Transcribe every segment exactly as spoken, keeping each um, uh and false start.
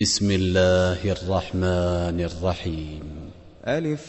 بسم الله الرحمن الرحيم. ألف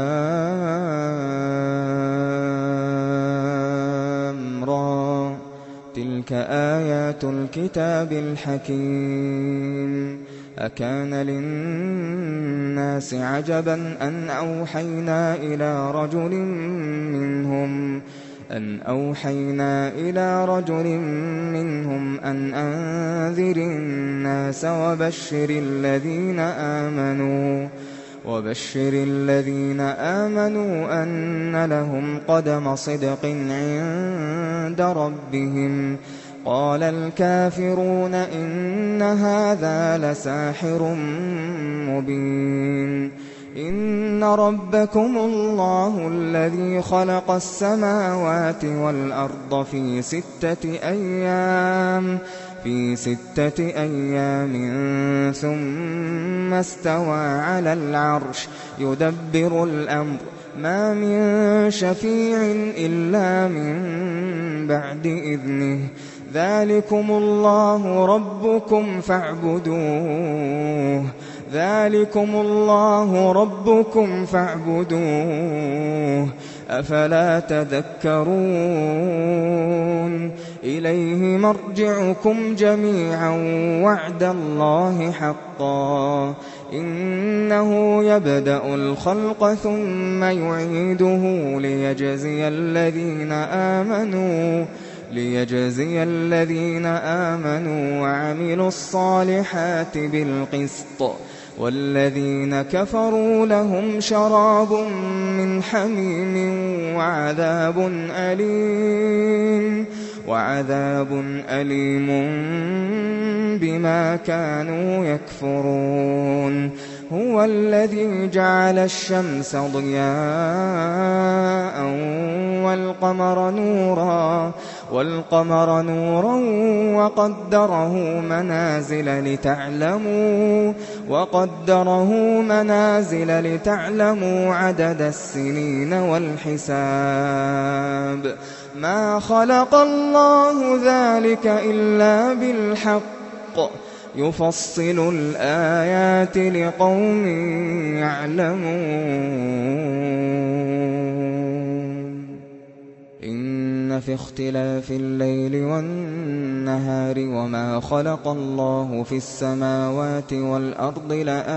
لام را، تلك آيات الكتاب الحكيم. أكان للناس عجبا أن أوحينا إلى رجل منهم أن أوحينا إلى رجل منهم أن أنذر الناس وبشر الذين آمنوا وبشر الذين آمنوا أن لهم قدم صدق عند ربهم. قال الكافرون إن هذا لساحر مبين. إن ربكم الله الذي خلق السماوات والأرض في ستة أيام في ستة أيام ثم استوى على العرش يدبر الأمر ما من شفيع إلا من بعد إذنه. ذلكم الله ربكم فاعبدوه ذلكم الله ربكم فاعبدوه أفلا تذكرون. إليه مرجعكم جميعا وعد الله حقا. إنه يبدأ الخلق ثم يعيده ليجزي الذين آمنوا ليجزي الذين آمنوا وعملوا الصالحات بالقسط، والذين كفروا لهم شراب من حميم وعذاب أليم وعذاب أليم بما كانوا يكفرون. هو الذي جعل الشمس ضياء والقمر نورا والقمر نورا وقدره منازل لتعلموا وقدره منازل لتعلموا عدد السنين والحساب. ما خلق الله ذلك إلا بالحق يفصل الآيات لقوم يعلمون. إن في اختلاف الليل والنهار وما خلق الله في السماوات والأرض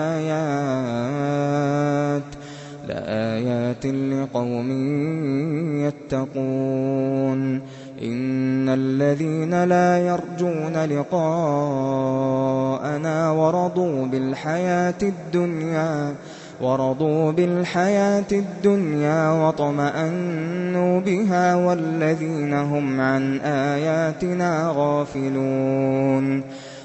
لآيات لآيات لقوم يتقون. إن الذين لا يرجون لقاءنا ورضوا بالحياة الدنيا ورضوا بالحياة الدنيا واطمأنوا بها والذين هم عن آياتنا غافلون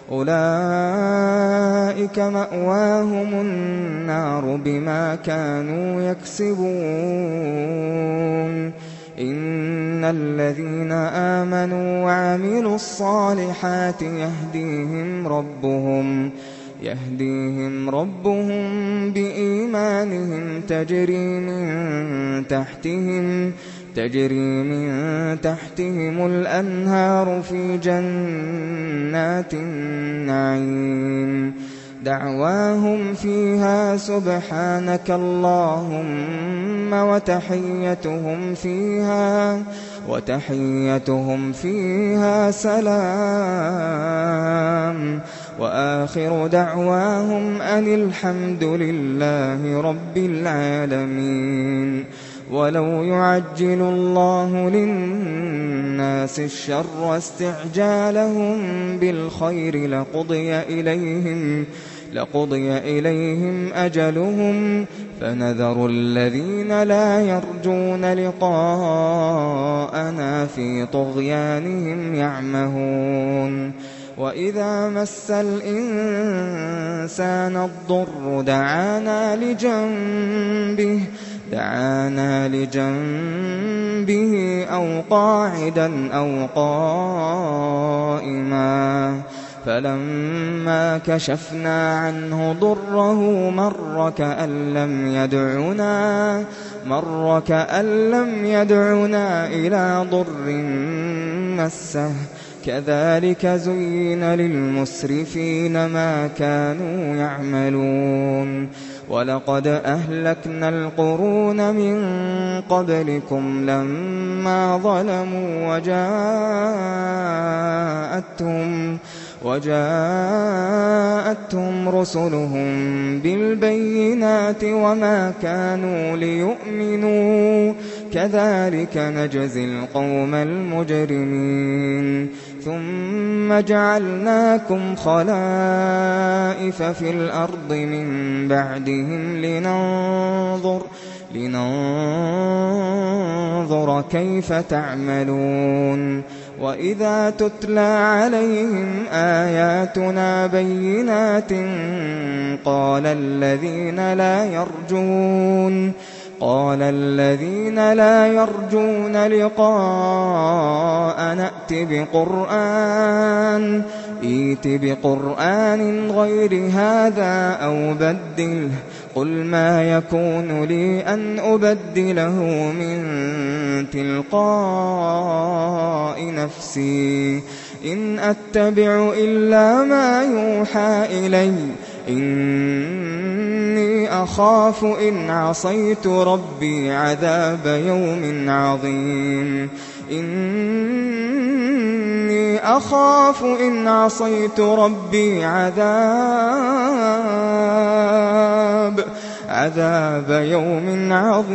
أولئك مأواهم النار بما كانوا يكسبون. إن الذين آمنوا وعملوا الصالحات يهديهم ربهم يهديهم ربهم بإيمانهم تجري من تحتهم تجري من تحتهم الأنهار في جنات النعيم. دعواهم فيها سبحانك اللهم وتحيتهم فيها وتحيتهم فيها سلام. وآخر دعواهم أن الحمد لله رب العالمين. ولو يعجل الله للناس الشر استعجالهم بالخير لقضي إليهم لقضي إليهم أجلهم فنذر الذين لا يرجون لقاءنا في طغيانهم يعمهون. وإذا مس الإنسان الضر دعانا لجنبه دعانا لجنبه أو قاعدا أو قائما فلما كشفنا عنه ضره مر كأن لم يدعنا مر كأن لم يدعنا إلى ضر مسه كذلك زين للمسرفين ما كانوا يعملون ولقد أهلكنا القرون من قبلكم لما ظلموا وجاءتهم وجاءتهم رسلهم بالبينات وما كانوا ليؤمنوا كذلك نجزي القوم المجرمين ثم جعلناكم خلائف في الأرض من بعدهم لننظر لننظر كيف تعملون وإذا تتلى عليهم آياتنا بينات قال الذين لا يرجون قال الذين لا يرجون لقاء نأت بقرآن ائت بقرآن غير هذا أو بدله قل ما يكون لي أن أبدله من تلقاء نفسي إن أتبع إلا ما يوحى إلي إني أخاف إن عصيت ربي عذاب يوم عظيم إني أخاف إن عصيت ربي عذاب عذاب يوم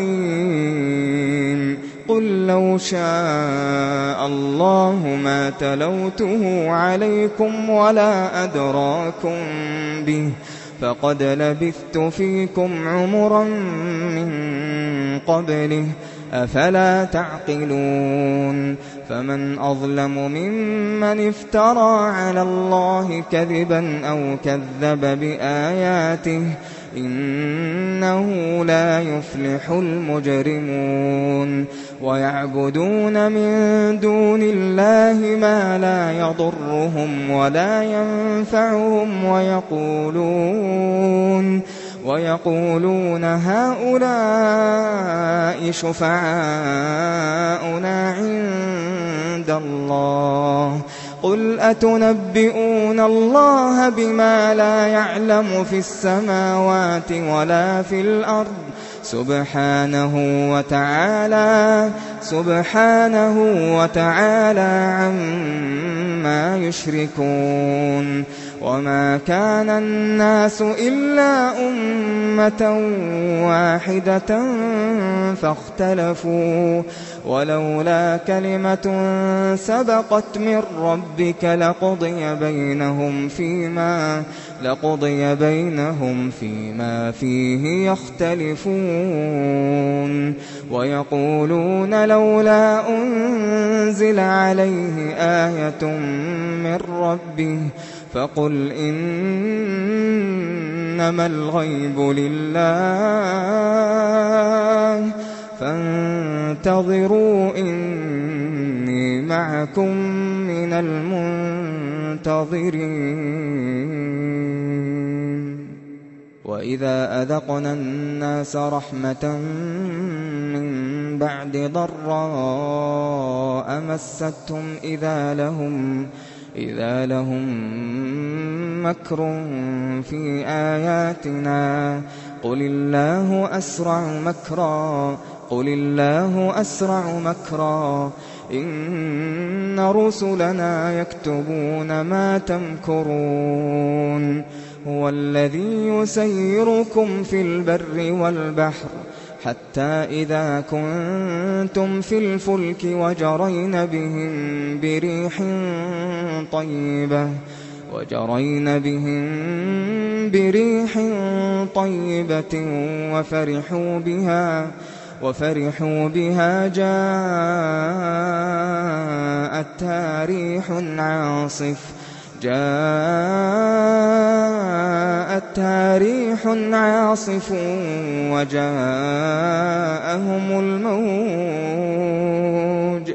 عظيم قل لو شاء الله ما تلوته عليكم ولا أدراكم به فقد لبثت فيكم عمرا من قبله أفلا تعقلون فمن أظلم ممن افترى على الله كذبا أو كذب بآياته إنه لا يفلح المجرمون ويعبدون من دون الله ما لا يضرهم ولا ينفعهم ويقولون ويقولون هؤلاء شفعاؤنا عند الله قل أتنبئون الله بما لا يعلم في السماوات ولا في الأرض سبحانه وتعالى سبحانه وتعالى عما يشركون وما كان الناس إلا أمة واحدة فاختلفوا ولولا كلمة سبقت من ربك لقضي بينهم فيما لقضي بينهم فيما فيه يختلفون ويقولون لولا أنزل عليه آية من ربه فقل إنما الغيب لله فانتظروا إني معكم من المنتظرين وإذا أذقنا الناس رحمة من بعد ضراء مستهم إذا لهم إذا لهم مكر في آياتنا قل الله أسرع مكرا قل الله أسرع مكرا إن رسلنا يكتبون ما تمكرون هو الذي يسيركم في البر والبحر حتى إذا كنتم في الفلك وجرين بهم بريح طيبة وجرين بهم بريح طيبة وفرحوا بها وفرحوا بها جاءتها ريح عاصف جاءتها ريح عاصف وجاءهم الموج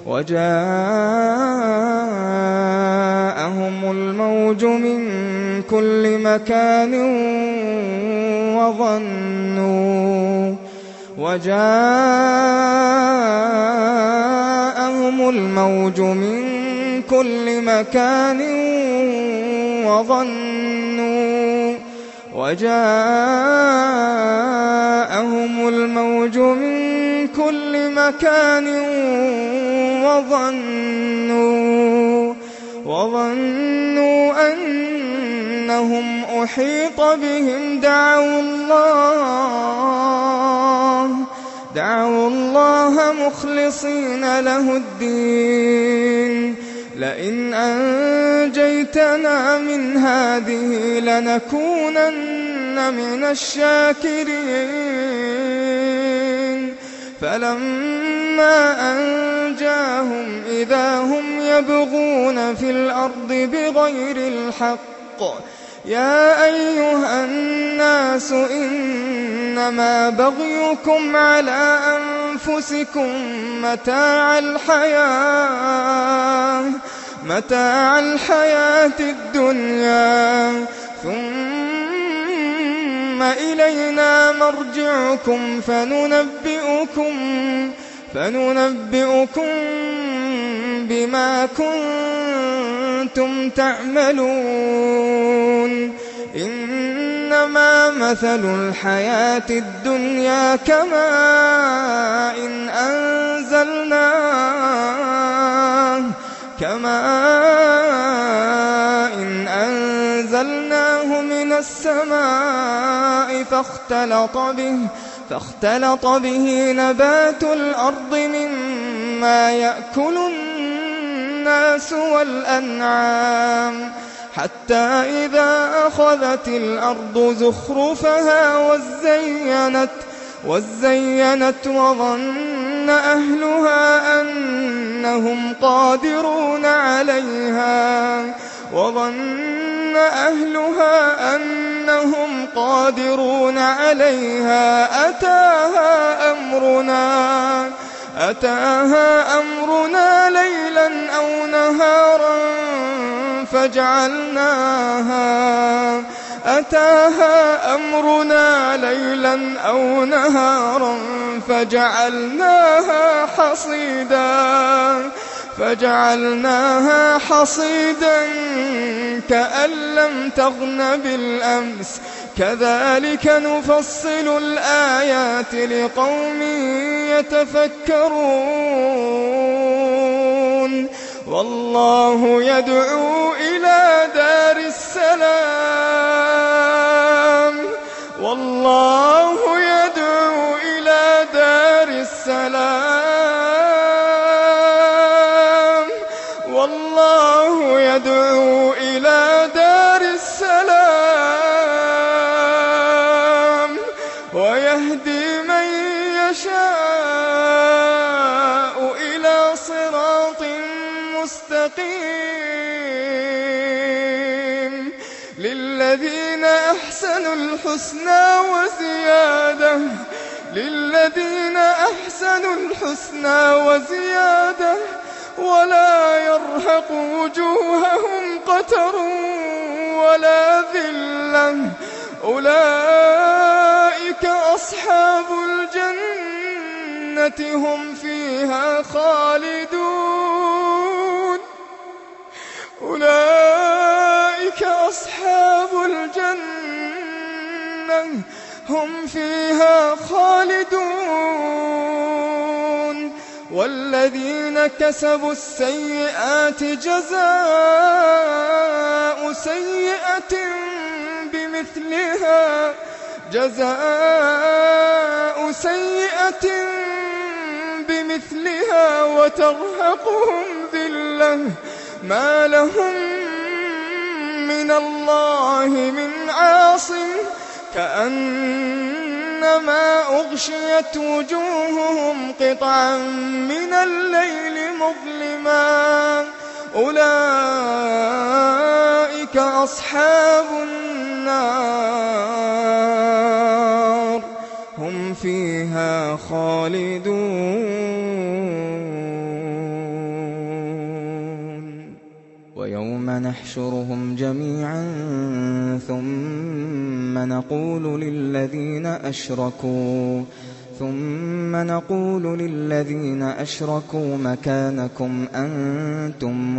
وجاءهم الموج من كل مكان وظنوا وجاءهم الموج من كل مكان وظنوا وجاءهم الموج من كل مكان وظنوا وظنوا أنهم أحيط بهم دعوا الله دعوا الله مخلصين له الدين لئن أنجيتنا من هذه لنكونن من الشاكرين فلما أنجاهم إذا هم يبغون في الأرض بغير الحق يا أيها الناس إنما بغيكم على أنفسكم متاع الحياة متاع الحياة الدنيا ثم إلينا مرجعكم فننبئكم فننبئكم بما كنتم تعملون إنما مثل الحياة الدنيا كماء إن أنزلناه كماء إن أنزلناه من السماء فاختلط به فاختلط به نبات الأرض مما يأكل الناس والأنعام حتى إذا أخذت الأرض زخرفها وزينت وزينت وظن أهلها أنهم قادرون عليها وظن أهلها أنهم قادرون عليها أتاها أمرنا أتاها أمرنا ليلا أو نهارا فجعلناها أتاها أمرنا ليلا أو نهارا فجعلناها حصيدا فجعلناها حصيدا كأن لم تغن بالأمس كذلك نفصل الآيات لقوم يتفكرون والله يدعو إلى دار السلام والله يدعو إلى دار السلام والله يدعو إلى دار السلام ويهدي من يشاء إلى صراط مستقيم للذين أحسنوا الحسنى وزيادة للذين أحسنوا الحسنى وزيادة ولا يرهق وجوههم قتر ولا ذلة أولئك أصحاب الجنة هم فيها خالدون أولئك أصحاب الجنة هم فيها خالدون والذين كسبوا السيئات جزاء سيئة بمثلها جزاء سيئة بمثلها وترهقهم ذلة ما لهم من الله من عاصم كأنما أغشيت وجوههم قطعا من الليل مظلما أولئك أصحاب النار هم فيها خالدون ويوم نحشرهم جميعا ثم نقول للذين أشركوا ثم نقول للذين أشركوا مكانكم أنتم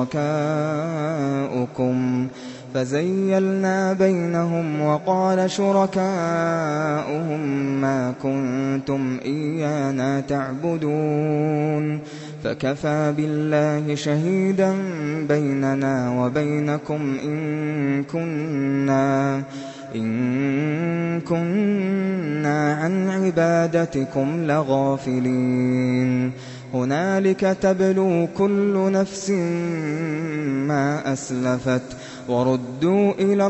وشركاؤكم فزيلنا بينهم وقال شركاؤهم ما كنتم إيانا تعبدون فكفى بالله شهيدا بيننا وبينكم إن كنا إن كنا عن عبادتكم لغافلين هنالك تبلو كل نفس ما أسلفت وردوا إلى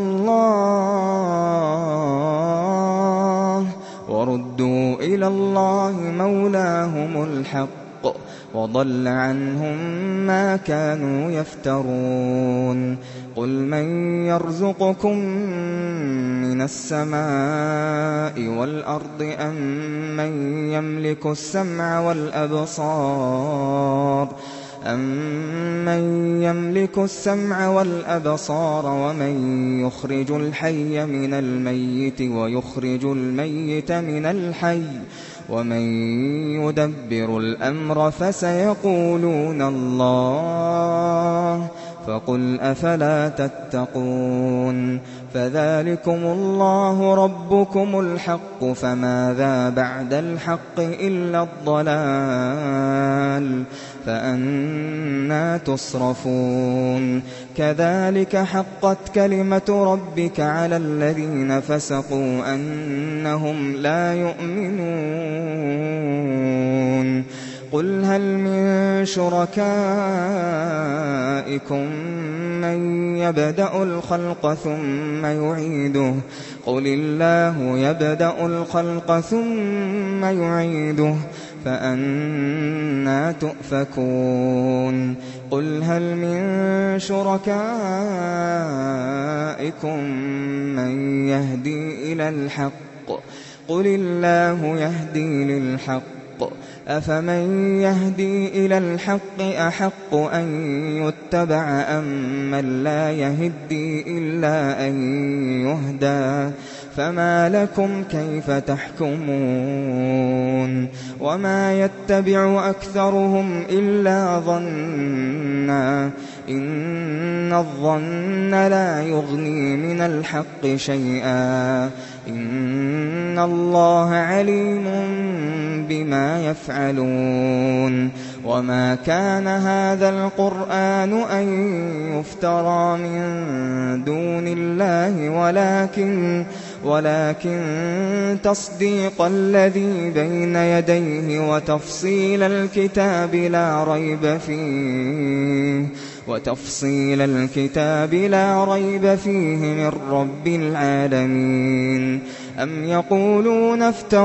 الله وردوا إلى الله مولاهم الحق وضل عنهم ما كانوا يفترون قل من يرزقكم من السماء والأرض أم من يملك السمع والأبصار أَمَّن يَمْلِكُ السَّمْعَ وَالْأَبْصَارَ وَمَن يُخْرِجُ الْحَيَّ مِنَ الْمَيِّتِ وَيُخْرِجُ الْمَيِّتَ مِنَ الْحَيِّ وَمَن يُدَبِّرُ الْأَمْرَ فَسَيَقُولُونَ اللَّهُ فَقُلْ أَفَلَا تَتَّقُونَ فَذَلِكُمُ اللَّهُ رَبُّكُمُ الْحَقُّ فَمَاذَا بَعْدَ الْحَقِّ إِلَّا الضَّلَالُ فَأَنَّىٰ تُصْرَفُونَ كَذَٰلِكَ حَقَّتْ كَلِمَةُ رَبِّكَ عَلَى الَّذِينَ فَسَقُوا أَنَّهُمْ لَا يُؤْمِنُونَ قُلْ هَلْ مِن شُرَكَائِكُم مَّن يَبْدَأُ الْخَلْقَ ثُمَّ يُعِيدُهُ قُلِ اللَّهُ يَبْدَأُ الْخَلْقَ ثُمَّ يُعِيدُهُ فَأَنَّىٰ تُؤْفَكُونَ قُلْ هَلْ مِن شُرَكَائِكُم مَّن يَهْدِي إِلَى الْحَقِّ قُلِ اللَّهُ يَهْدِي لِلْحَقِّ أَفَمَن يَهْدِي إِلَى الْحَقِّ أَحَقُّ أَن يُتَّبَعَ أَمَّن لَّا يَهِدِّي إِلَّا أَن يُهْدَىٰ فَمَا لَكُمْ كَيْفَ تَحْكُمُونَ وَمَا يَتَّبِعُ أَكْثَرُهُمْ إِلَّا ظَنًّا إِنَّ الظَّنَّ لَا يُغْنِي مِنَ الْحَقِّ شَيْئًا إِنَّ اللَّهَ عَلِيمٌ بِمَا يَفْعَلُونَ وَمَا كَانَ هَٰذَا الْقُرْآنُ أَن يُفْتَرَىٰ مِن دُونِ اللَّهِ وَلَٰكِن ولكن تصديق الذي بين يديه وتفصيل الكتاب لا ريب فيه وتفصيل الكتاب لا ريب فيه من رب العالمين أم يقولون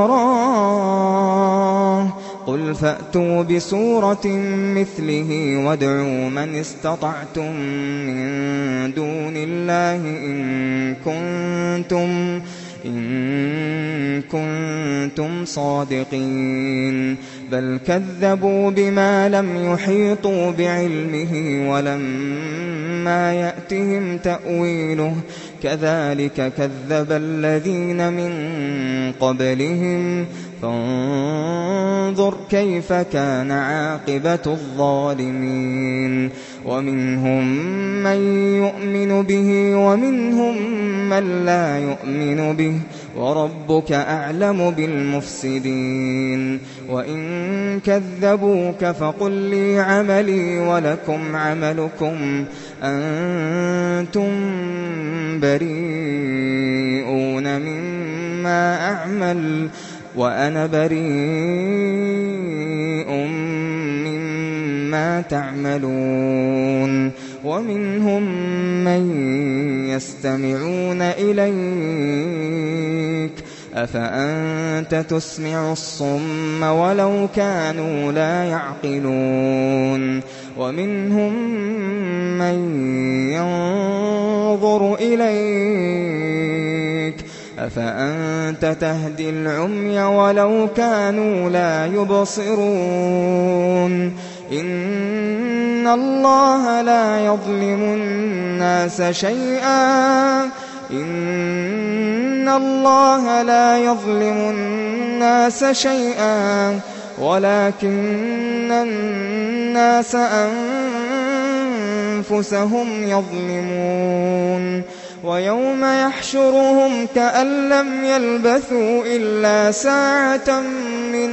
افتراه قل فأتوا بسورة مثله وادعوا من استطعتم من دون الله إن كنتم إن كنتم صادقين بل كذبوا بما لم يحيطوا بعلمه ولما يأتهم تأويله كذلك كذب الذين من قبلهم فانظر كيف كان عاقبة الظالمين ومنهم من يؤمن به ومنهم من لا يؤمن به وربك أعلم بالمفسدين وإن كذبوك فقل لي عملي ولكم عملكم أنتم بريئون مما أعمل وأنا بريء مما تعملون ومنهم من يستمعون إليك أفأنت تسمع الصم ولو كانوا لا يعقلون ومنهم من ينظر إليك أفأنت تهدي العمي ولو كانوا لا يبصرون إن الله لا يظلم الناس شيئا إن الله لا يظلم الناس النَّاسَ شَيْئًا وَلَكِنَّ النَّاسَ أَنفُسَهُمْ يَظْلِمُونَ وَيَوْمَ يَحْشُرُهُمْ كَأَن لَّمْ يَلْبَثُوا إِلَّا سَاعَةً مِّنَ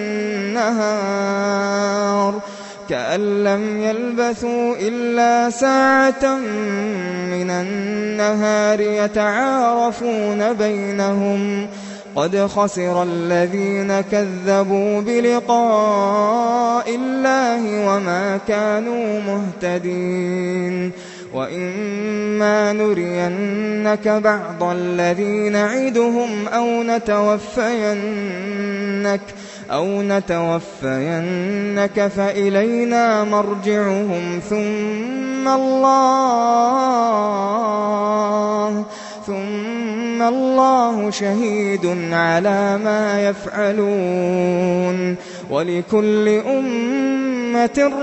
النَّهَارِ كَأَن لَّمْ يَلْبَثُوا إِلَّا سَاعَةً مِّنَ النَّهَارِ يَتَعَارَفُونَ بَيْنَهُمْ قَدْ خَسِرَ الَّذِينَ كَذَّبُوا بِلِقَاءِ اللَّهِ وَمَا كَانُوا مُهْتَدِينَ وَإِمَّا نُرِيَنَّكَ بَعْضَ الَّذِي نَعِدُهُمْ أَوْ نَتَوَفَّيَنَّكَ أَوْ نَتَوَفَّيَنَّكَ فَإِلَيْنَا مَرْجِعُهُمْ ثُمَّ اللَّهُ ثُمَّ اللَّهُ شَهِيدٌ عَلَى مَا يَفْعَلُونَ وَلِكُلِّ أُمَّةٍ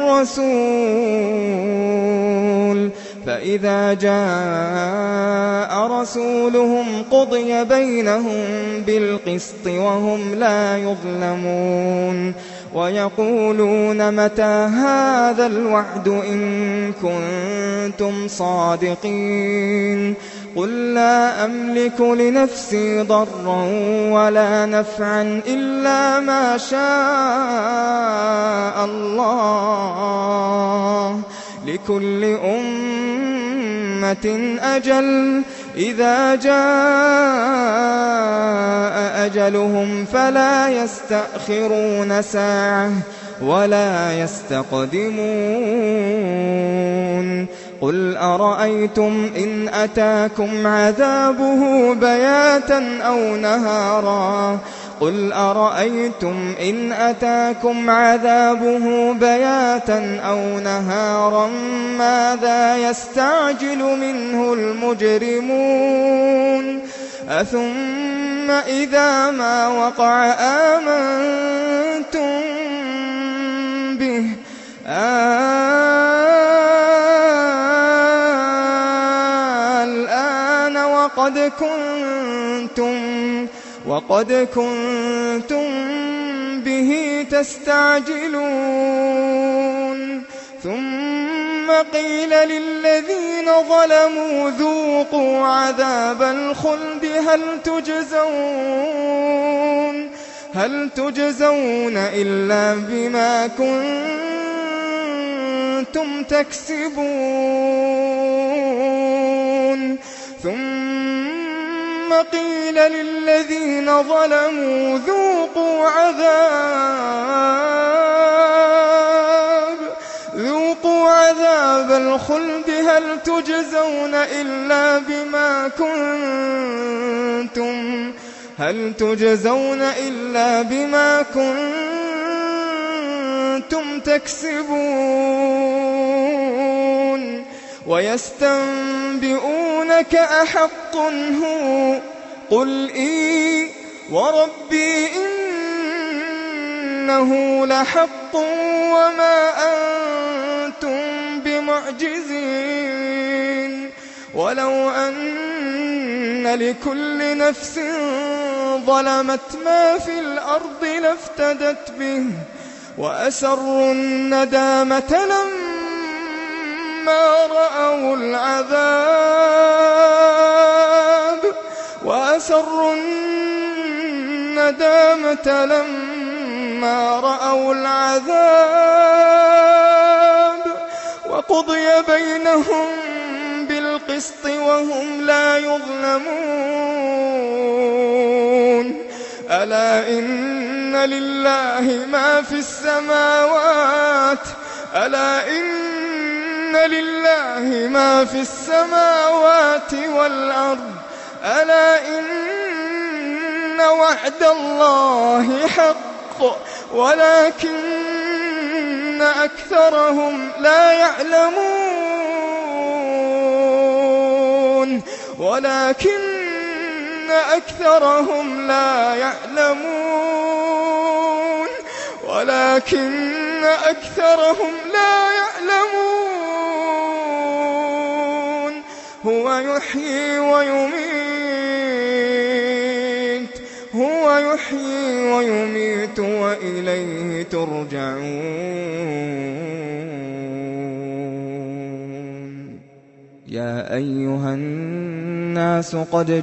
رَّسُولٌ فَإِذَا جَاءَ رَسُولُهُمْ قُضِيَ بَيْنَهُم بِالْقِسْطِ وَهُمْ لَا يُظْلَمُونَ وَيَقُولُونَ مَتَىٰ هَٰذَا الْوَعْدُ إِن كُنتُمْ صَادِقِينَ قُل لَّا أَمْلِكُ لِنَفْسِي ضَرًّا وَلَا نَفْعًا إِلَّا مَا شَاءَ اللَّهُ لِكُلِّ أُمَّةٍ أَجَلٌ إِذَا جَاءَ أَجَلُهُمْ فَلَا يَسْتَأْخِرُونَ سَاعَةً وَلَا يَسْتَقْدِمُونَ قُلْ أَرَأَيْتُمْ إِنْ أَتَاكُمْ عَذَابُهُ بَيَاتًا أَوْ نَهَارًا قُلْ أَرَأَيْتُمْ إِنْ أَتَاكُمْ عَذَابُهُ بَيَاتًا أَوْ نَهَارًا مَاذَا يَسْتَعْجِلُ مِنْهُ الْمُجْرِمُونَ أَثُمَّ إِذَا مَا وَقَعَ آمَنْتُمْ بِهِ الْآنَ وَقَدْ كُنْتُمْ وَقَدْ كُنْتُمْ بِهِ تَسْتَعْجِلُونَ ثُمَّ قِيلَ لِلَّذِينَ ظَلَمُوا ذُوقُوا عَذَابَ الْخُلْدِ هَلْ تُجْزَوْنَ هَلْ تُجْزَوْنَ إِلَّا بِمَا كُنتُمْ تَكْسِبُونَ ثُمَّ قِيلَ لِلَّذِينَ ظَلَمُوا ذُوقُوا عَذَابَ ذُوقُوا عَذَابَ الْخُلْدِ هَلْ تُجْزَوْنَ إِلَّا بِمَا كُنتُمْ هَلْ تُجْزَوْنَ إِلَّا بِمَا كُنتُمْ تَكْسِبُونَ وَيَسْتَنبِئُونَكَ أَحَقٌّ هُوَ قُلْ إِي وَرَبِّي إِنَّهُ لَحَقٌّ وَمَا أَنتُم بِمُعْجِزِينَ وَلَوْ أَنَّ لِكُلِّ نَفْسٍ ظَلَمَتْ مَا فِي الْأَرْضِ لَافْتَدَتْ بِهِ وَأَسَرُّوا النَّدَامَةَ لَمَّا رَأَوُا الْعَذَابَ وَأَسَرُّوا النَّدَامَةَ لَمَّا رَأَوُا الْعَذَابَ وَقُضِيَ بَيْنَهُم بِالْقِسْطِ وَهُمْ لَا يُظْلَمُونَ أَلَا إِنَّ لِلَّهِ مَا فِي السَّمَاوَاتِ أَلَا إِنَّ لِلَّهِ مَا فِي السَّمَاوَاتِ وَالْأَرْضِ أَلَا إِنَّ وَعْدَ اللَّهِ حَقٌّ وَلَكِنَّ أَكْثَرَهُمْ لَا يَعْلَمُونَ وَلَكِنَّ أَكْثَرَهُمْ لَا يَعْلَمُونَ وَلَكِنَّ أَكْثَرَهُمْ لَا يَعْلَمُونَ هُوَ يُحْيِي وَيُمِيتُ هُوَ ويحيي ويميت وإليه ترجعون. يا أيها الناس قد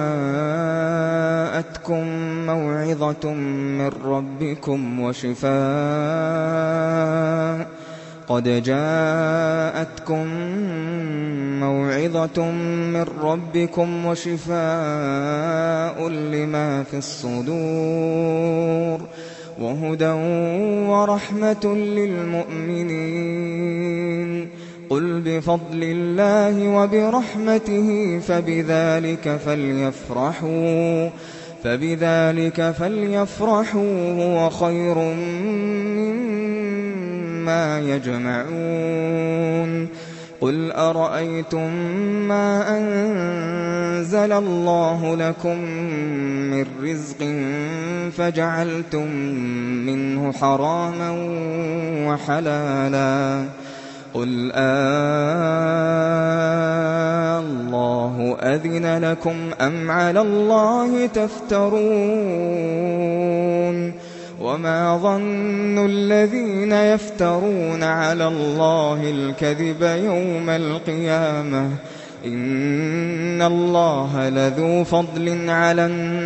جاءتكم موعظة من ربكم وشفاء قد جاءتكم موعظة من ربكم وشفاء لما في الصدور وهدى ورحمة للمؤمنين. قل بفضل الله وبرحمته فبذلك فليفرحوا فبذلك فليفرحوا هو خير مما يجمعون. قل أرأيتم ما أنزل الله لكم من رزق فجعلتم منه حراما وحلالا قل آه الله أذن لكم أم على الله تفترون. وما ظن الذين يفترون على الله الكذب يوم القيامة إن الله لذو فضل على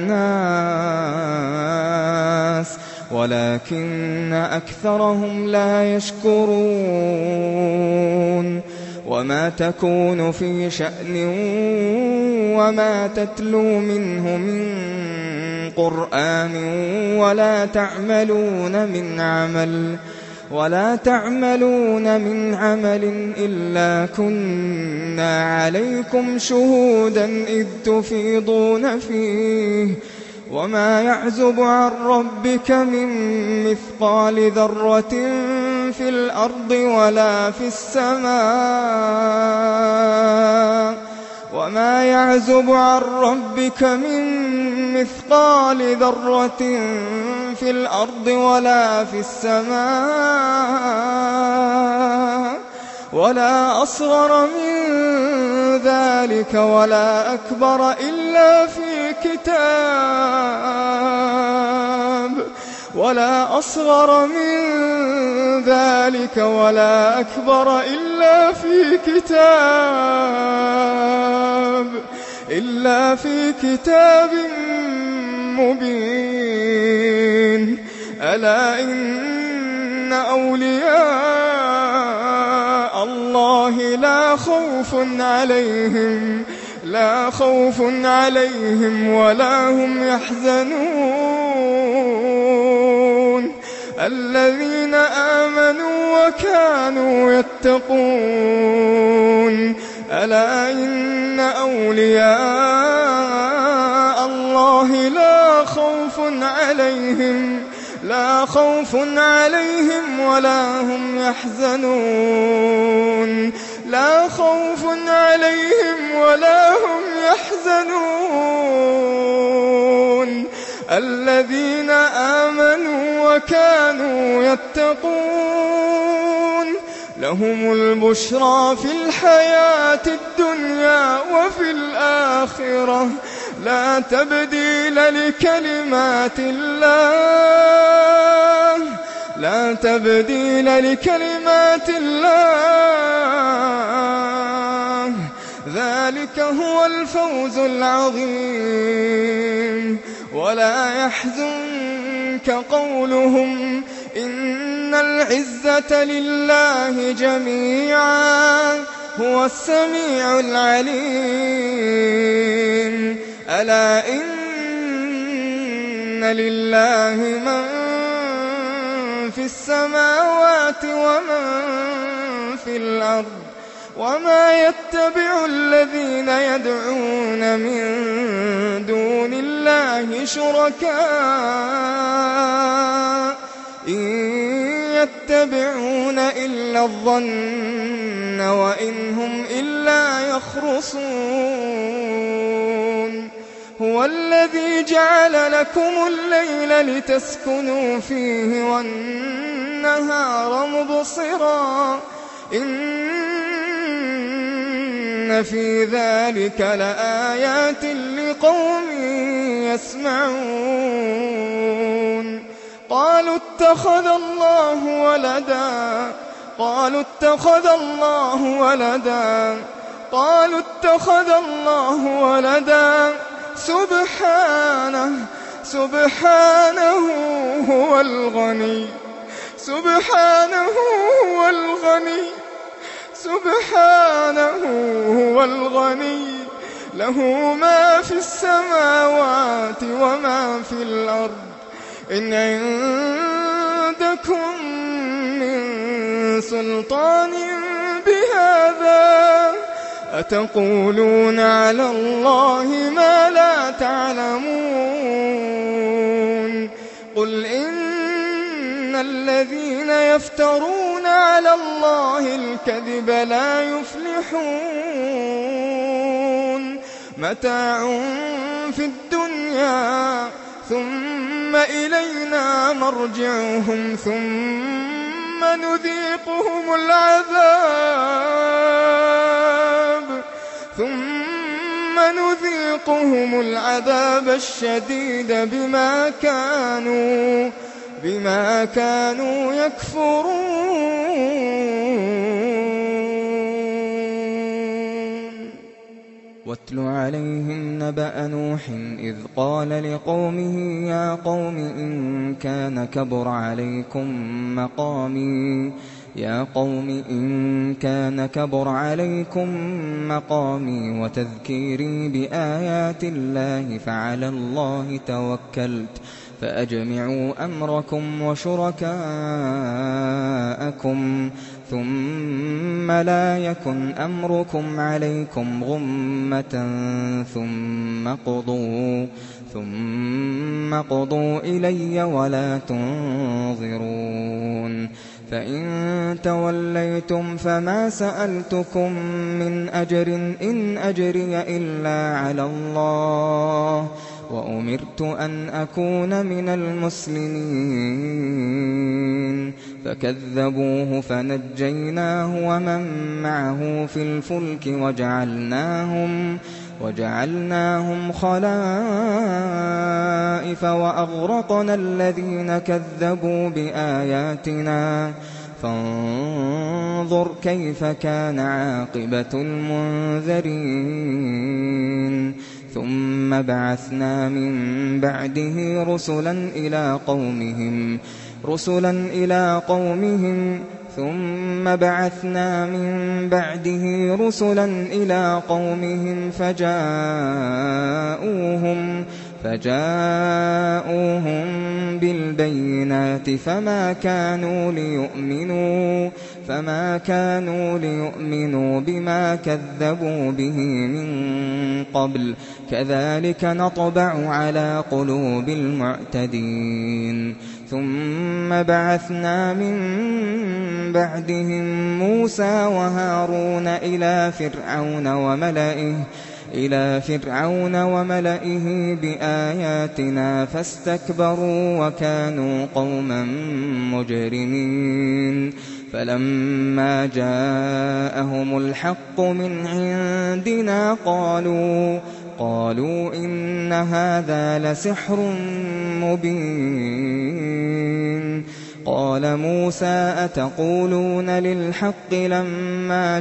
الناس ولكن أكثرهم لا يشكرون. وما تكون في شأن وما تتلو منه من قرآن ولا تعملون من عمل ولا تعملون من عمل إلا كنا عليكم شهودا إذ تفيضون فيه. وما يعزب عن ربك من مثقال ذرة في الأرض ولا في السماء وما يعزب عن ربك من مثقال ذرة في الأرض ولا في السماء ولا أصغر من ذلك ولا أكبر إلا في كتاب ولا أصغر من ذلك ولا أكبر إلا في كتاب إلا في كتاب مبين. ألا إن أولياء الله لا خوف عليهم لا خوف عليهم ولا هم يحزنون الذين آمنوا وكانوا يتقون. ألا إن أولياء الله لا خوف عليهم لا خوف عليهم ولا هم يحزنون لا خوف عليهم ولا هم يحزنون الذين آمنوا وكانوا يتقون. لهم البشرى في الحياة الدنيا وفي الآخرة لا تبديل لكلمات الله لا تبديل لكلمات الله ذلك هو الفوز العظيم. ولا يحزنك قولهم إن العزة لله جميعا هو السميع العليم. ألا إن لله من في السماوات ومن في الأرض وما يتبع الذين يدعون من دون الله شركاء إن يتبعون إلا الظن وإن هم إلا يخرصون. هو الذي جعل لكم الليل لتسكنوا فيه والنهار مبصرا إن في ذلك لآيات لقوم يسمعون قالوا اتخذ الله ولدا قالوا اتخذ الله ولدا قالوا اتخذ الله ولدا سبحانه سبحانه هو الغني سبحانه هو الغني سبحانه هو الغني له ما في السماوات وما في الأرض إن عندكم من سلطان بهذا أتقولون على الله ما لا تعلمون قل إن الذين يفترون على الله الكذب لا يفلحون متاع في الدنيا ثم إلينا مرجعهم ثم نذيقهم العذاب ثم نذيقهم العذاب الشديد بما كانوا بما كانوا يكفرون واتل عليهم نبأ نوح إذ قال لقومه يا قوم إن كان كبر عليكم مقامي يا قوم إن كان كبر عليكم مقامي وتذكيري بآيات الله فعلى الله توكلت فأجمعوا أمركم وشركاءكم ثم لا يكن أمركم عليكم غمة ثم قضوا ثم قضوا إلي ولا تنظرون فإن توليتم فما سألتكم من أجر إن أجري إلا على الله وأمرت أن أكون من المسلمين فكذبوه فنجيناه ومن معه في الفلك وجعلناهم وجعلناهم خلائف وأغرقنا الذين كذبوا بآياتنا فانظر كيف كان عاقبة المنذرين ثم بعثنا من بعده رسلا إلى قومهم رسلا إلى قومهم ثم بعثنا من بعده رسلا إلى قومهم فجاءوهم فجاءوهم بالبينات فما كانوا ليؤمنوا فما كانوا ليؤمنوا بما كذبوا به من قبل كذلك نطبع على قلوب المعتدين ثم بعثنا من بعدهم موسى وهارون إلى فرعون وملئه إلى فرعون وملئه بآياتنا فاستكبروا وكانوا قوما مجرمين فلما جاءهم الحق من عندنا قالوا قالوا إن هذا لسحر مبين قال موسى أتقولون للحق لما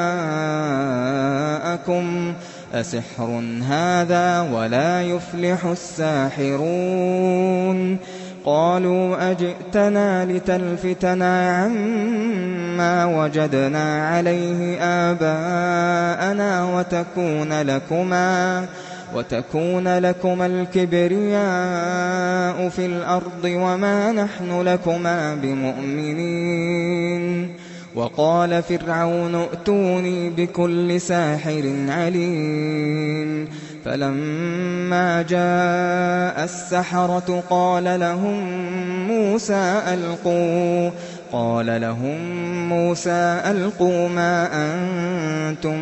جاءكم أسحر هذا ولا يفلح الساحرون قالوا أجئتنا لتلفتنا عما وجدنا عليه آباءنا وتكون لكما وتكون لكما الكبرياء في الأرض وما نحن لكما بمؤمنين وقال فرعون ائتوني بكل ساحر عليم فلما جاء السحرة قال لهم موسى ألقوا قال لهم موسى ألقوا ما أنتم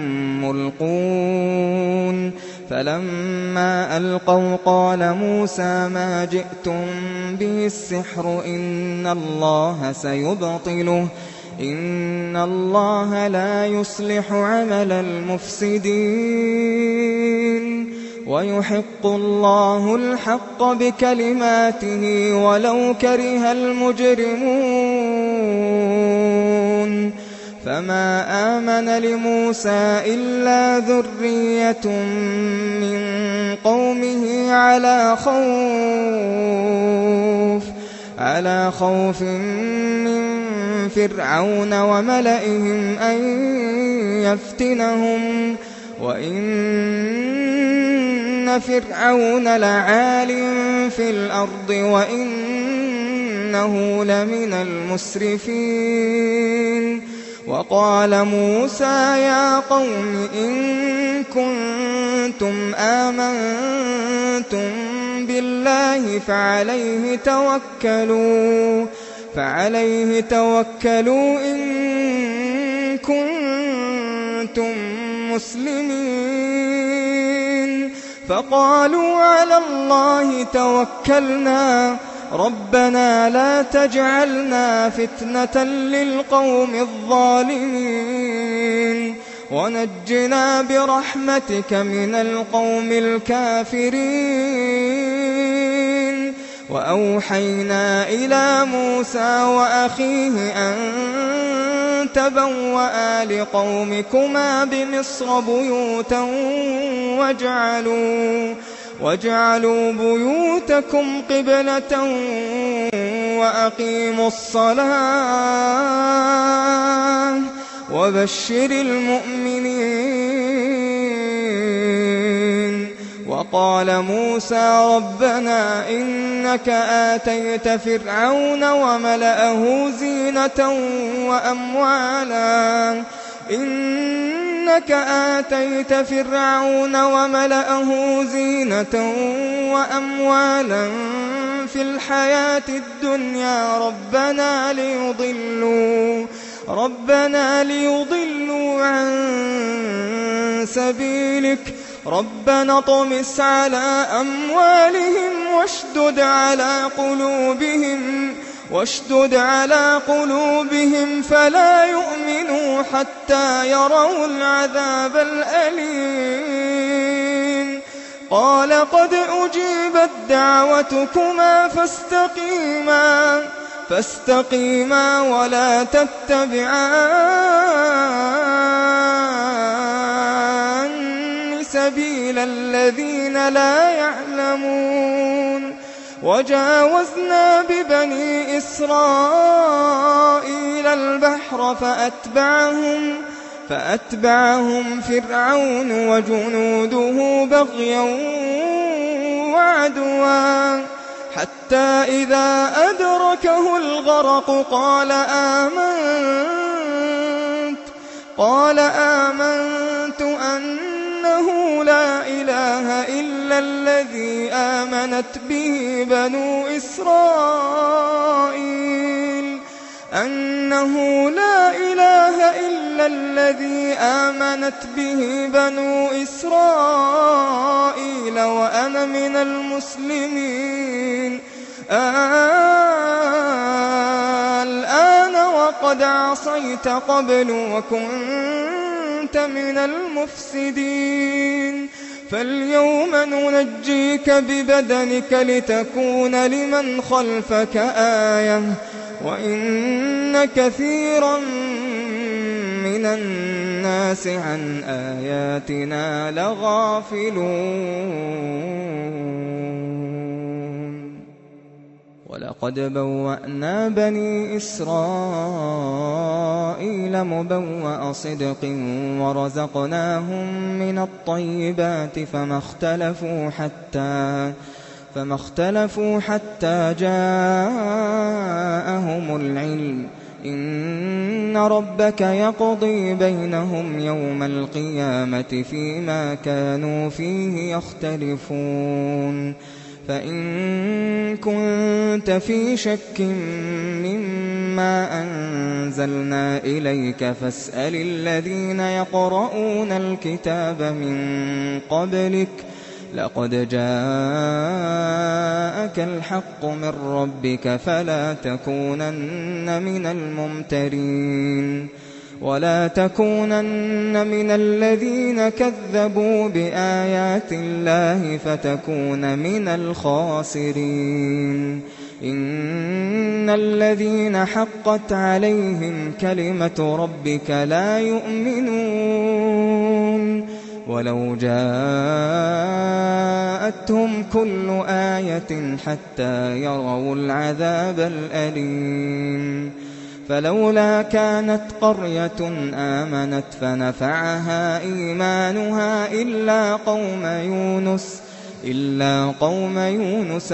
ملقون فلما ألقوا قال موسى ما جئتم به السحر إن الله سيبطله إن الله لا يصلح عمل المفسدين ويحق الله الحق بكلماته ولو كره المجرمون فما آمن لموسى إلا ذرية من قومه على خوف على خوف من فرعون وملئهم أن يفتنهم وإن فرعون لعال في الأرض وإنه لمن المسرفين وقال موسى يا قوم إن كنتم آمنتم بالله فعليه توكلوا فعليه توكلوا إن كنتم مسلمين فقالوا على الله توكلنا ربنا لا تجعلنا فتنة للقوم الظالمين ونجنا برحمتك من القوم الكافرين وأوحينا إلى موسى وأخيه أن تبوأ لقومكما بمصر بيوتا واجعلوا واجعلوا بيوتكم قبلة وأقيموا الصلاة وبشر المؤمنين وقال موسى ربنا إنك آتيت فرعون وملأه زينة وأموالا إنك آتيت فرعون وملأه زينة وأموالا في الحياة الدنيا ربنا ليضلوا ربنا ليضلوا عن سبيلك ربنا طمس على أموالهم واشدد على قلوبهم واشدد على قلوبهم فلا يؤمنوا حتى يروا العذاب الأليم قال قد أجيبت دعوتكما فاستقيما فاستقيما ولا تتبعان سبيل الذين لا يعلمون وجاوزنا ببني إسرائيل البحر فأتبعهم فأتبعهم فرعون وجنوده بغيا وعدوا حتى إذا أدركه الغرق قال آمنت قال آمنت أنه لا إله إلا الذي آمنت به بنو إسرائيل أنه لا إله إلا الذي آمنت به بنو إسرائيل وأنا من المسلمين الآن وقد عصيت قبل وكنت من المفسدين فاليوم ننجيك ببدنك لتكون لمن خلفك آية وإن كثيرا من الناس عن آياتنا لغافلون ولقد بوأنا بني إسرائيل مبوأ صدق ورزقناهم من الطيبات فما اختلفوا حتى فما اختلفوا حتى جاءهم العلم إن ربك يقضي بينهم يوم القيامة فيما كانوا فيه يختلفون فإن كنت في شك مما أنزلنا إليك فاسأل الذين يقرؤون الكتاب من قبلك لقد جاءك الحق من ربك فلا تكونن من الممترين ولا تكونن من الذين كذبوا بآيات الله فتكون من الخاسرين. إن الذين حقت عليهم كلمة ربك لا يؤمنون ولو جاءتهم كل آية حتى يروا العذاب الأليم. فلولا كانت قرية آمنت فنفعها إيمانها إلا قوم يونس إلا قوم يونس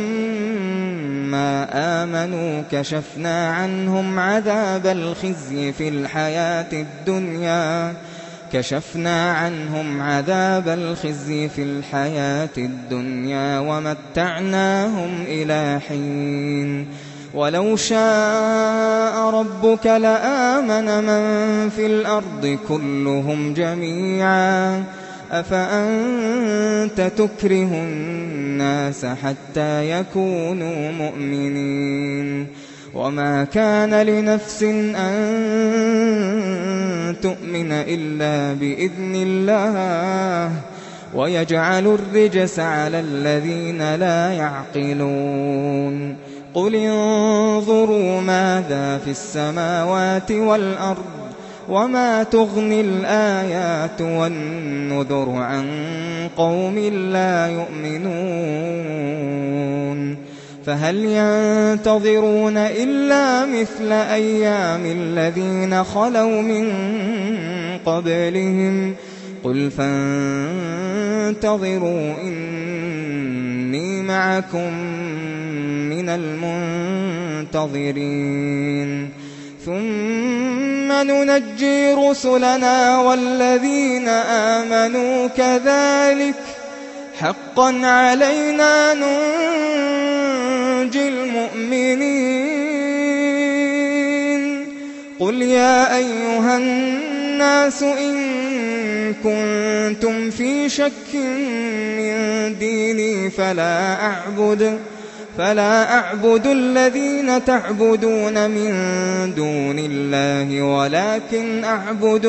لما آمنوا كشفنا عنهم عذاب الخزي في الحياة الدنيا كشفنا عنهم عذاب الخزي في الحياة الدنيا ومتعناهم إلى حين. ولو شاء ربك لآمن من في الأرض كلهم جميعا أفأنت تكره الناس حتى يكونوا مؤمنين. وما كان لنفس أن تؤمن إلا بإذن الله ويجعل الرجس على الذين لا يعقلون. قل انظروا ماذا في السماوات والأرض وما تغني الآيات والنذر عن قوم لا يؤمنون. فهل ينتظرون إلا مثل أيام الذين خلوا من قبلهم قل فانتظروا إني معكم من المنتظرين. ثم ننجي رسلنا والذين آمنوا كذلك حقا علينا ننجي المؤمنين. قل يا أيها الناس إن كنتم في شك من ديني فلا أعبد فلا أعبد الذين تعبدون من دون الله ولكن أعبد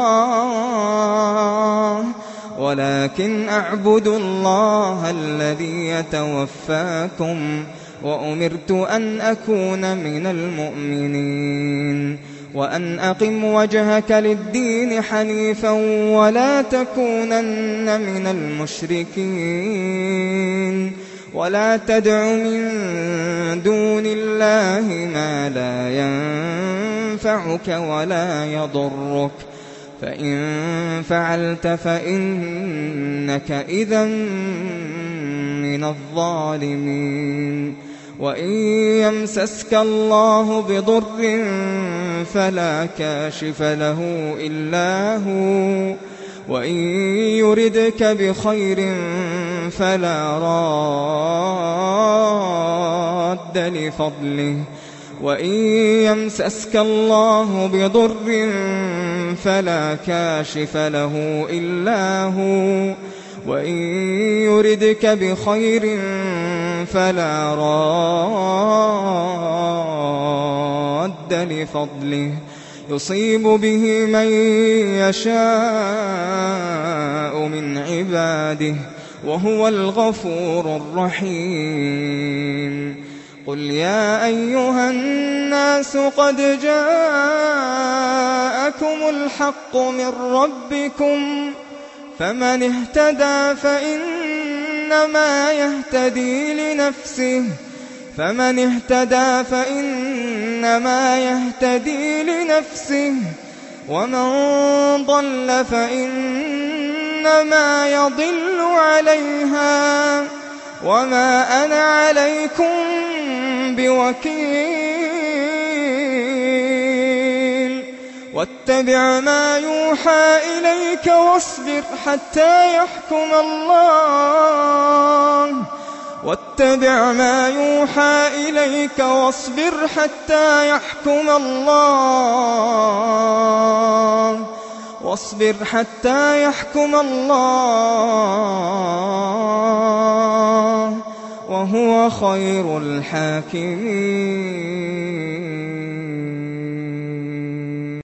الله ولكن أعبد الله الذي يتوفاكم وأمرت أن أكون من المؤمنين. وأن أقم وجهك للدين حنيفا ولا تكونن من المشركين. ولا تدع من دون الله ما لا ينفعك ولا يضرك فإن فعلت فإنك إذا من الظالمين. وإن يمسسك الله بضر فلا كاشف له إلا هو وإن يردك بخير فلا راد لفضله. وإن يمسسك الله بضر فلا كاشف له إلا هو وإن يردك بخير فلا راد لفضله. يصيب به من يشاء من عباده وهو الغفور الرحيم. قل يا أيها الناس قد جاءكم الحق من ربكم فمن اهتدى فإنما يهتدي لنفسه فمن اهتدى فإنما يهتدي لنفسه ومن ضل فإنما يضل عليها وما أنا عليكم بوكيل. واتبع ما يوحى إليك واصبر حتى يحكم الله واتبع ما يوحى إليك واصبر حتى يحكم الله واصبر حتى يحكم الله وهو خير الحاكمين.